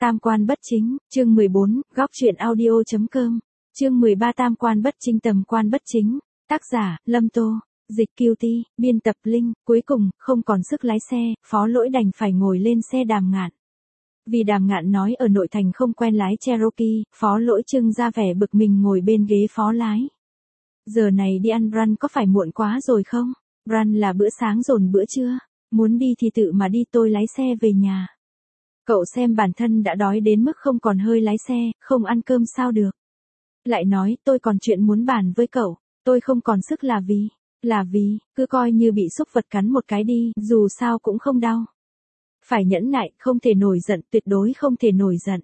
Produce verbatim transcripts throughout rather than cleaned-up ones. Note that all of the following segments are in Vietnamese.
Tam quan bất chính, chương mười bốn, góc truyện audio.com, chương mười ba Tam quan bất chính tầm quan bất chính, tác giả, Lâm Tô, dịch Kiều Ti, biên tập Linh, cuối cùng, không còn sức lái xe, Phó Lỗi đành phải ngồi lên xe Đàm Ngạn. Vì Đàm Ngạn nói ở nội thành không quen lái Cherokee, Phó Lỗi trưng ra vẻ bực mình ngồi bên ghế phó lái. Giờ này đi ăn brunch có phải muộn quá rồi không? Brunch là bữa sáng dồn bữa trưa, muốn đi thì tự mà đi, tôi lái xe về nhà. Cậu xem bản thân đã đói đến mức không còn hơi lái xe, không ăn cơm sao được. Lại nói tôi còn chuyện muốn bàn với cậu, tôi không còn sức là vì, là vì, cứ coi như bị súc vật cắn một cái đi, dù sao cũng không đau. Phải nhẫn nại, không thể nổi giận, tuyệt đối không thể nổi giận.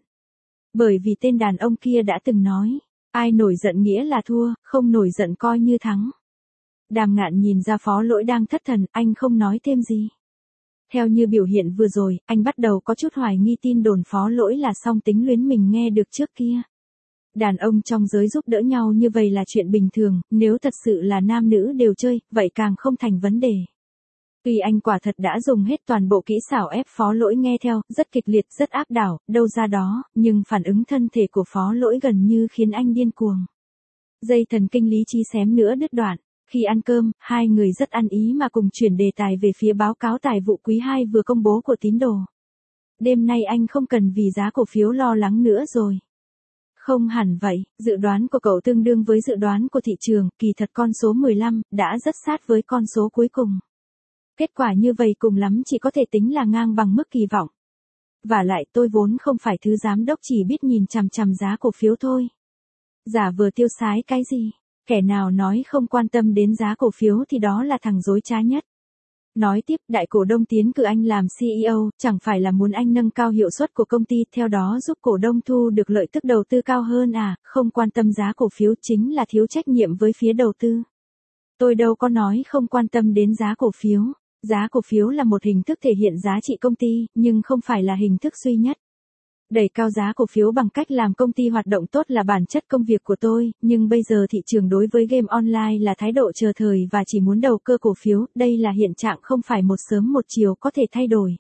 Bởi vì tên đàn ông kia đã từng nói, ai nổi giận nghĩa là thua, không nổi giận coi như thắng. Đàm Ngạn nhìn ra Phó Lỗi đang thất thần, anh không nói thêm gì. Theo như biểu hiện vừa rồi, anh bắt đầu có chút hoài nghi tin đồn Phó Lỗi là song tính luyến mình nghe được trước kia. Đàn ông trong giới giúp đỡ nhau như vậy là chuyện bình thường, nếu thật sự là nam nữ đều chơi, vậy càng không thành vấn đề. Tuy anh quả thật đã dùng hết toàn bộ kỹ xảo ép Phó Lỗi nghe theo, rất kịch liệt, rất áp đảo, đâu ra đó, nhưng phản ứng thân thể của Phó Lỗi gần như khiến anh điên cuồng. Dây thần kinh lý trí xém nữa đứt đoạn. Khi ăn cơm, hai người rất ăn ý mà cùng chuyển đề tài về phía báo cáo tài vụ quý hai vừa công bố của tín đồ. Đêm nay anh không cần vì giá cổ phiếu lo lắng nữa rồi. Không hẳn vậy, dự đoán của cậu tương đương với dự đoán của thị trường, kỳ thật con số mười lăm, đã rất sát với con số cuối cùng. Kết quả như vậy cùng lắm chỉ có thể tính là ngang bằng mức kỳ vọng. Và lại tôi vốn không phải thứ giám đốc chỉ biết nhìn chằm chằm giá cổ phiếu thôi. Giả vờ tiêu sái cái gì? Kẻ nào nói không quan tâm đến giá cổ phiếu thì đó là thằng dối trá nhất. Nói tiếp, đại cổ đông tiến cử anh làm xê e ô, chẳng phải là muốn anh nâng cao hiệu suất của công ty, theo đó giúp cổ đông thu được lợi tức đầu tư cao hơn à, không quan tâm giá cổ phiếu chính là thiếu trách nhiệm với phía đầu tư. Tôi đâu có nói không quan tâm đến giá cổ phiếu, giá cổ phiếu là một hình thức thể hiện giá trị công ty, nhưng không phải là hình thức duy nhất. Đẩy cao giá cổ phiếu bằng cách làm công ty hoạt động tốt là bản chất công việc của tôi, nhưng bây giờ thị trường đối với game online là thái độ chờ thời và chỉ muốn đầu cơ cổ phiếu, đây là hiện trạng không phải một sớm một chiều có thể thay đổi.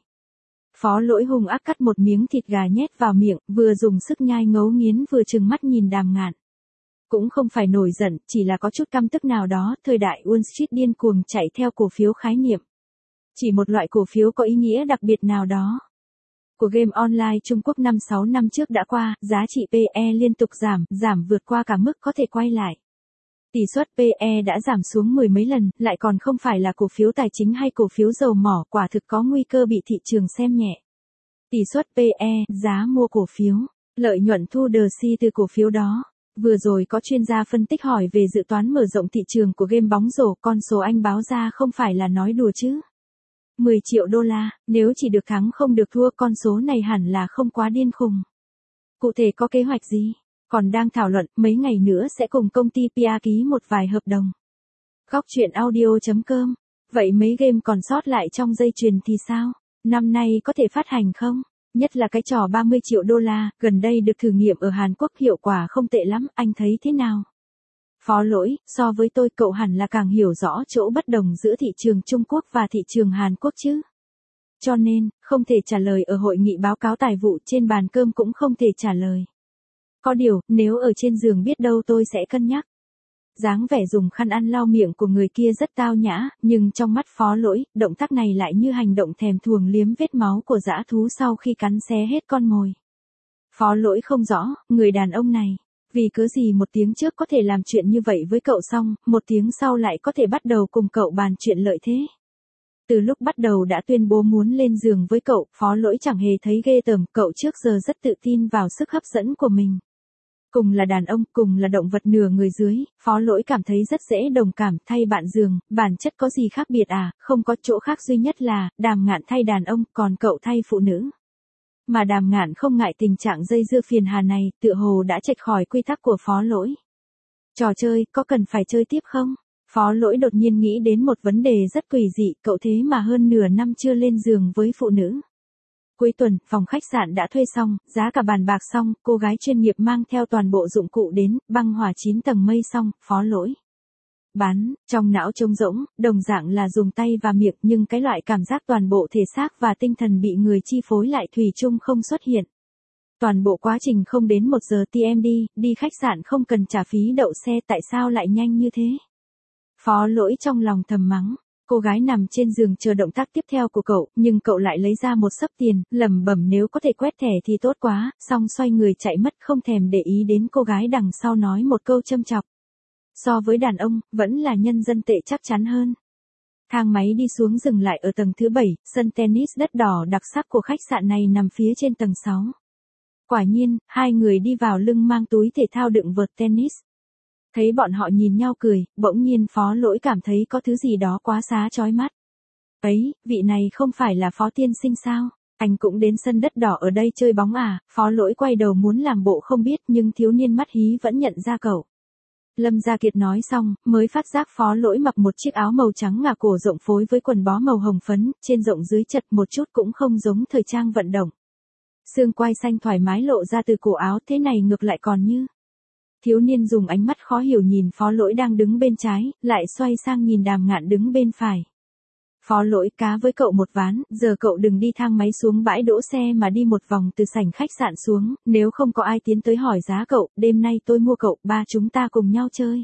Phó Lỗi hung ác cắt một miếng thịt gà nhét vào miệng, vừa dùng sức nhai ngấu nghiến vừa trừng mắt nhìn Đàm Ngạn. Cũng không phải nổi giận, chỉ là có chút căm tức nào đó, thời đại Wall Street điên cuồng chạy theo cổ phiếu khái niệm. Chỉ một loại cổ phiếu có ý nghĩa đặc biệt nào đó. Của game online Trung Quốc năm sáu năm trước đã qua, giá trị pê e liên tục giảm, giảm vượt qua cả mức có thể quay lại. Tỷ suất pê e đã giảm xuống mười mấy lần, lại còn không phải là cổ phiếu tài chính hay cổ phiếu dầu mỏ, quả thực có nguy cơ bị thị trường xem nhẹ. Tỷ suất pê e, giá mua cổ phiếu, lợi nhuận thu đờ si từ cổ phiếu đó. Vừa rồi có chuyên gia phân tích hỏi về dự toán mở rộng thị trường của game bóng rổ, con số anh báo ra không phải là nói đùa chứ. mười triệu đô la, nếu chỉ được thắng không được thua, con số này hẳn là không quá điên khùng. Cụ thể có kế hoạch gì? Còn đang thảo luận, mấy ngày nữa sẽ cùng công ty pê e ký một vài hợp đồng. Góc truyện audio.com, vậy mấy game còn sót lại trong dây chuyền thì sao? Năm nay có thể phát hành không? Nhất là cái trò ba mươi triệu đô la, gần đây được thử nghiệm ở Hàn Quốc hiệu quả không tệ lắm, anh thấy thế nào? Phó Lỗi, so với tôi cậu hẳn là càng hiểu rõ chỗ bất đồng giữa thị trường Trung Quốc và thị trường Hàn Quốc chứ. Cho nên, không thể trả lời ở hội nghị báo cáo tài vụ, trên bàn cơm cũng không thể trả lời. Có điều, nếu ở trên giường biết đâu tôi sẽ cân nhắc. Dáng vẻ dùng khăn ăn lau miệng của người kia rất tao nhã, nhưng trong mắt Phó Lỗi, động tác này lại như hành động thèm thuồng liếm vết máu của dã thú sau khi cắn xé hết con mồi. Phó Lỗi không rõ, người đàn ông này. Vì cớ gì một tiếng trước có thể làm chuyện như vậy với cậu xong, một tiếng sau lại có thể bắt đầu cùng cậu bàn chuyện lợi thế. Từ lúc bắt đầu đã tuyên bố muốn lên giường với cậu, Phó Lỗi chẳng hề thấy ghê tởm, cậu trước giờ rất tự tin vào sức hấp dẫn của mình. Cùng là đàn ông, cùng là động vật nửa người dưới, Phó Lỗi cảm thấy rất dễ đồng cảm, thay bạn giường, bản chất có gì khác biệt à, không có chỗ khác duy nhất là, Đàm Ngạn thay đàn ông, còn cậu thay phụ nữ. Mà Đàm Ngạn không ngại tình trạng dây dưa phiền hà này, tựa hồ đã chệch khỏi quy tắc của Phó Lỗi. Trò chơi, có cần phải chơi tiếp không? Phó Lỗi đột nhiên nghĩ đến một vấn đề rất quỷ dị, cậu thế mà hơn nửa năm chưa lên giường với phụ nữ. Cuối tuần, phòng khách sạn đã thuê xong, giá cả bàn bạc xong, cô gái chuyên nghiệp mang theo toàn bộ dụng cụ đến, băng hỏa chín tầng mây xong, Phó Lỗi bán, trong não trống rỗng, đồng dạng là dùng tay và miệng, nhưng cái loại cảm giác toàn bộ thể xác và tinh thần bị người chi phối lại thủy chung không xuất hiện. Toàn bộ quá trình không đến một giờ tê em đi, đi khách sạn không cần trả phí đậu xe, tại sao lại nhanh như thế? Phó Lỗi trong lòng thầm mắng. Cô gái nằm trên giường chờ động tác tiếp theo của cậu, nhưng cậu lại lấy ra một xấp tiền, lẩm bẩm nếu có thể quét thẻ thì tốt quá, xong xoay người chạy mất không thèm để ý đến cô gái đằng sau nói một câu châm chọc. So với đàn ông, vẫn là nhân dân tệ chắc chắn hơn. Thang máy đi xuống dừng lại ở tầng thứ bảy, sân tennis đất đỏ đặc sắc của khách sạn này nằm phía trên tầng sáu. Quả nhiên, hai người đi vào lưng mang túi thể thao đựng vợt tennis. Thấy bọn họ nhìn nhau cười, bỗng nhiên Phó Lỗi cảm thấy có thứ gì đó quá xá chói mắt. Ấy, vị này không phải là Phó tiên sinh sao? Anh cũng đến sân đất đỏ ở đây chơi bóng à? Phó Lỗi quay đầu muốn làm bộ không biết nhưng thiếu niên mắt hí vẫn nhận ra cậu. Lâm Gia Kiệt nói xong, mới phát giác Phó Lỗi mặc một chiếc áo màu trắng ngà cổ rộng phối với quần bó màu hồng phấn, trên rộng dưới chật một chút cũng không giống thời trang vận động. Xương quai xanh thoải mái lộ ra từ cổ áo, thế này ngược lại còn như. Thiếu niên dùng ánh mắt khó hiểu nhìn Phó Lỗi đang đứng bên trái, lại xoay sang nhìn Đàm Ngạn đứng bên phải. Phó Lỗi cá với cậu một ván, giờ cậu đừng đi thang máy xuống bãi đỗ xe mà đi một vòng từ sảnh khách sạn xuống, nếu không có ai tiến tới hỏi giá cậu, đêm nay tôi mua cậu, ba chúng ta cùng nhau chơi.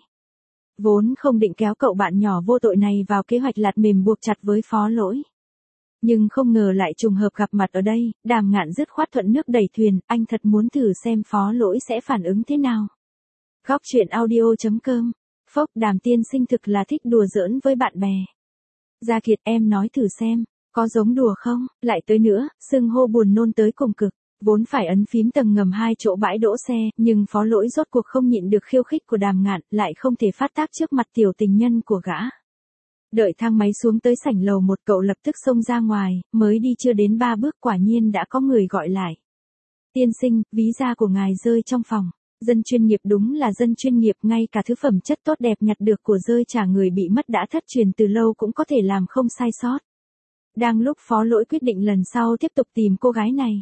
Vốn không định kéo cậu bạn nhỏ vô tội này vào kế hoạch lạt mềm buộc chặt với Phó Lỗi. Nhưng không ngờ lại trùng hợp gặp mặt ở đây, Đàm Ngạn dứt khoát thuận nước đẩy thuyền, anh thật muốn thử xem Phó Lỗi sẽ phản ứng thế nào. Góc truyện audio chấm com. Phốc, Đàm tiên sinh thực là thích đùa giỡn với bạn bè. Gia Kiệt, em nói thử xem, có giống đùa không? Lại tới nữa, xưng hô buồn nôn tới cùng cực. Vốn phải ấn phím tầng ngầm hai chỗ bãi đỗ xe, nhưng Phó Lỗi rốt cuộc không nhịn được khiêu khích của Đàm Ngạn, lại không thể phát tác trước mặt tiểu tình nhân của gã. Đợi thang máy xuống tới sảnh lầu một, cậu lập tức xông ra ngoài, mới đi chưa đến ba bước quả nhiên đã có người gọi lại. Tiên sinh, ví da của ngài rơi trong phòng. Dân chuyên nghiệp, đúng là dân chuyên nghiệp, ngay cả thứ phẩm chất tốt đẹp nhặt được của rơi trả người bị mất đã thất truyền từ lâu cũng có thể làm không sai sót. Đang lúc Phó Lỗi quyết định lần sau tiếp tục tìm cô gái này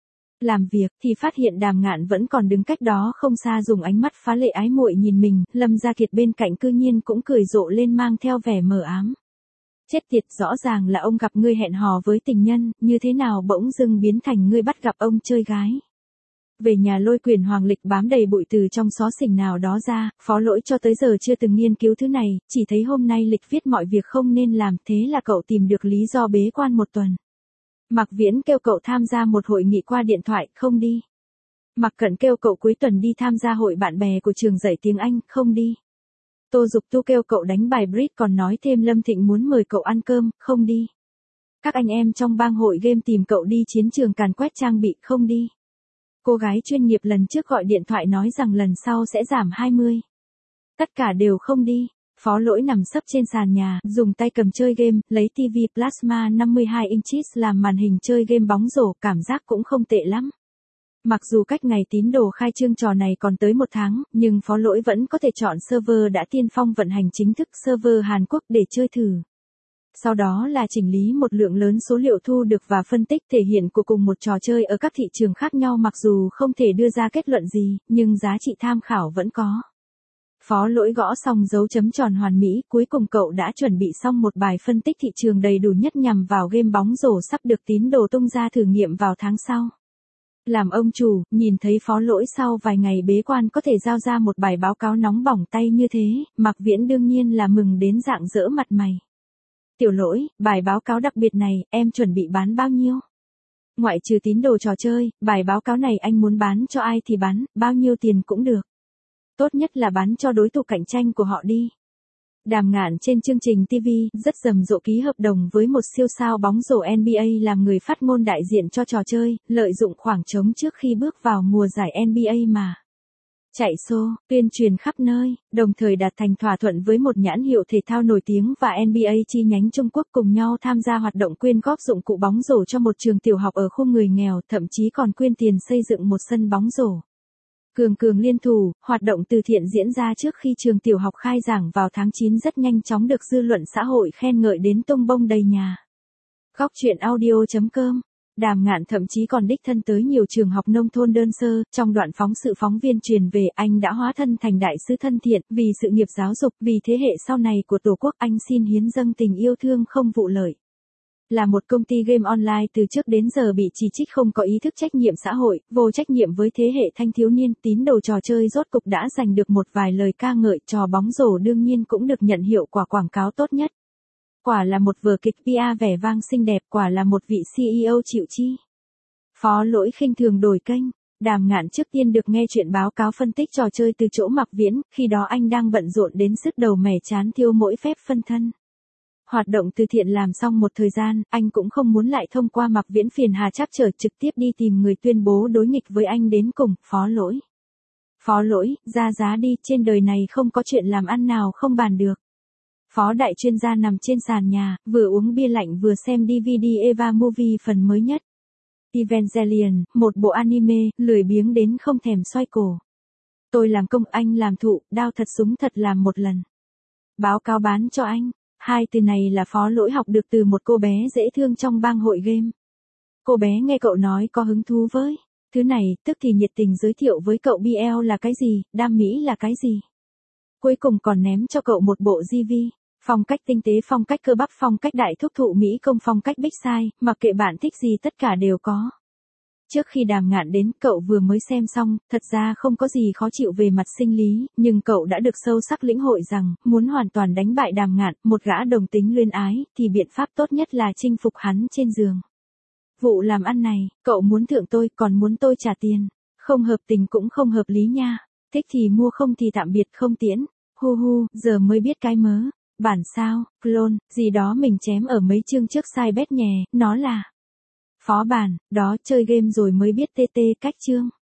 làm việc, thì phát hiện Đàm Ngạn vẫn còn đứng cách đó không xa dùng ánh mắt phá lệ ái muội nhìn mình, Lâm Gia Kiệt bên cạnh cư nhiên cũng cười rộ lên mang theo vẻ mờ ám. Chết tiệt, rõ ràng là ông gặp ngươi hẹn hò với tình nhân, như thế nào bỗng dưng biến thành ngươi bắt gặp ông chơi gái. Về nhà lôi quyển hoàng lịch bám đầy bụi từ trong xó xỉnh nào đó ra, Phó Lỗi cho tới giờ chưa từng nghiên cứu thứ này, chỉ thấy hôm nay lịch viết mọi việc không nên làm, thế là cậu tìm được lý do bế quan một tuần. Mạc Viễn kêu cậu tham gia một hội nghị qua điện thoại, không đi. Mạc Cẩn kêu cậu cuối tuần đi tham gia hội bạn bè của trường dạy tiếng Anh, không đi. Tô Dục Tu kêu cậu đánh bài bridge còn nói thêm Lâm Thịnh muốn mời cậu ăn cơm, không đi. Các anh em trong bang hội game tìm cậu đi chiến trường càn quét trang bị, không đi. Cô gái chuyên nghiệp lần trước gọi điện thoại nói rằng lần sau sẽ giảm hai mươi. Tất cả đều không đi. Phó Lỗi nằm sấp trên sàn nhà, dùng tay cầm chơi game, lấy ti vi Plasma năm mươi hai inches làm màn hình chơi game bóng rổ, cảm giác cũng không tệ lắm. Mặc dù cách ngày tín đồ khai trương trò này còn tới một tháng, nhưng Phó Lỗi vẫn có thể chọn server đã tiên phong vận hành chính thức, server Hàn Quốc để chơi thử. Sau đó là chỉnh lý một lượng lớn số liệu thu được và phân tích thể hiện của cùng một trò chơi ở các thị trường khác nhau, mặc dù không thể đưa ra kết luận gì, nhưng giá trị tham khảo vẫn có. Phó Lỗi gõ xong dấu chấm tròn hoàn mỹ, cuối cùng cậu đã chuẩn bị xong một bài phân tích thị trường đầy đủ nhất nhằm vào game bóng rổ sắp được tín đồ tung ra thử nghiệm vào tháng sau. Làm ông chủ, nhìn thấy Phó Lỗi sau vài ngày bế quan có thể giao ra một bài báo cáo nóng bỏng tay như thế, Mạc Viễn đương nhiên là mừng đến rạng rỡ mặt mày. Tiểu Lỗi, bài báo cáo đặc biệt này, em chuẩn bị bán bao nhiêu? Ngoại trừ tín đồ trò chơi, bài báo cáo này anh muốn bán cho ai thì bán, bao nhiêu tiền cũng được. Tốt nhất là bán cho đối thủ cạnh tranh của họ đi. Đàm Ngạn trên chương trình ti vi, rất rầm rộ ký hợp đồng với một siêu sao bóng rổ en bi ây làm người phát ngôn đại diện cho trò chơi, lợi dụng khoảng trống trước khi bước vào mùa giải en bi ây mà chạy xô, tuyên truyền khắp nơi, đồng thời đạt thành thỏa thuận với một nhãn hiệu thể thao nổi tiếng và en bi ây chi nhánh Trung Quốc cùng nhau tham gia hoạt động quyên góp dụng cụ bóng rổ cho một trường tiểu học ở khu người nghèo, thậm chí còn quyên tiền xây dựng một sân bóng rổ. Cường cường liên thủ, hoạt động từ thiện diễn ra trước khi trường tiểu học khai giảng vào tháng chín rất nhanh chóng được dư luận xã hội khen ngợi đến tung bông đầy nhà. Góc truyện audio chấm com. Đàm Ngạn thậm chí còn đích thân tới nhiều trường học nông thôn đơn sơ, trong đoạn phóng sự phóng viên truyền về anh đã hóa thân thành đại sứ thân thiện, vì sự nghiệp giáo dục, vì thế hệ sau này của Tổ quốc anh xin hiến dâng tình yêu thương không vụ lợi. Là một công ty game online từ trước đến giờ bị chỉ trích không có ý thức trách nhiệm xã hội, vô trách nhiệm với thế hệ thanh thiếu niên, tín đồ trò chơi rốt cục đã giành được một vài lời ca ngợi, trò bóng rổ đương nhiên cũng được nhận hiệu quả quảng cáo tốt nhất. Quả là một vở kịch pê e vẻ vang xinh đẹp, quả là một vị xê e ô chịu chi. Phó Lỗi khinh thường đổi kênh. Đàm Ngạn trước tiên được nghe chuyện báo cáo phân tích trò chơi từ chỗ Mạc Viễn, khi đó anh đang bận rộn đến sứt đầu mẻ chán thiếu mỗi phép phân thân. Hoạt động từ thiện làm xong một thời gian, anh cũng không muốn lại thông qua Mạc Viễn phiền hà trắc trở, trực tiếp đi tìm người tuyên bố đối nghịch với anh đến cùng. Phó Lỗi. Phó Lỗi, ra giá đi, trên đời này không có chuyện làm ăn nào không bàn được. Phó đại chuyên gia nằm trên sàn nhà, vừa uống bia lạnh vừa xem đê vê đê Eva Movie phần mới nhất. Evangelion, một bộ anime, lười biếng đến không thèm xoay cổ. Tôi làm công, anh làm thụ, đao thật súng thật làm một lần. Báo cáo bán cho anh. Hai từ này là Phó Lỗi học được từ một cô bé dễ thương trong bang hội game. Cô bé nghe cậu nói có hứng thú với thứ này, tức thì nhiệt tình giới thiệu với cậu bê lờ là cái gì, đam mỹ là cái gì. Cuối cùng còn ném cho cậu một bộ giê vê. Phong cách tinh tế, phong cách cơ bắp, phong cách đại thúc thụ Mỹ công, phong cách big size, mặc kệ bạn thích gì tất cả đều có. Trước khi Đàm Ngạn đến, cậu vừa mới xem xong, thật ra không có gì khó chịu về mặt sinh lý, nhưng cậu đã được sâu sắc lĩnh hội rằng, muốn hoàn toàn đánh bại Đàm Ngạn, một gã đồng tính luyên ái, thì biện pháp tốt nhất là chinh phục hắn trên giường. Vụ làm ăn này, cậu muốn thượng tôi, còn muốn tôi trả tiền. Không hợp tình cũng không hợp lý nha. Thích thì mua, không thì tạm biệt, không tiễn. Hu hu, giờ mới biết cái mớ. Bản sao, clone, gì đó mình chém ở mấy chương trước sai bét nhè, nó là phó bản, đó chơi game rồi mới biết tê tê cách chương.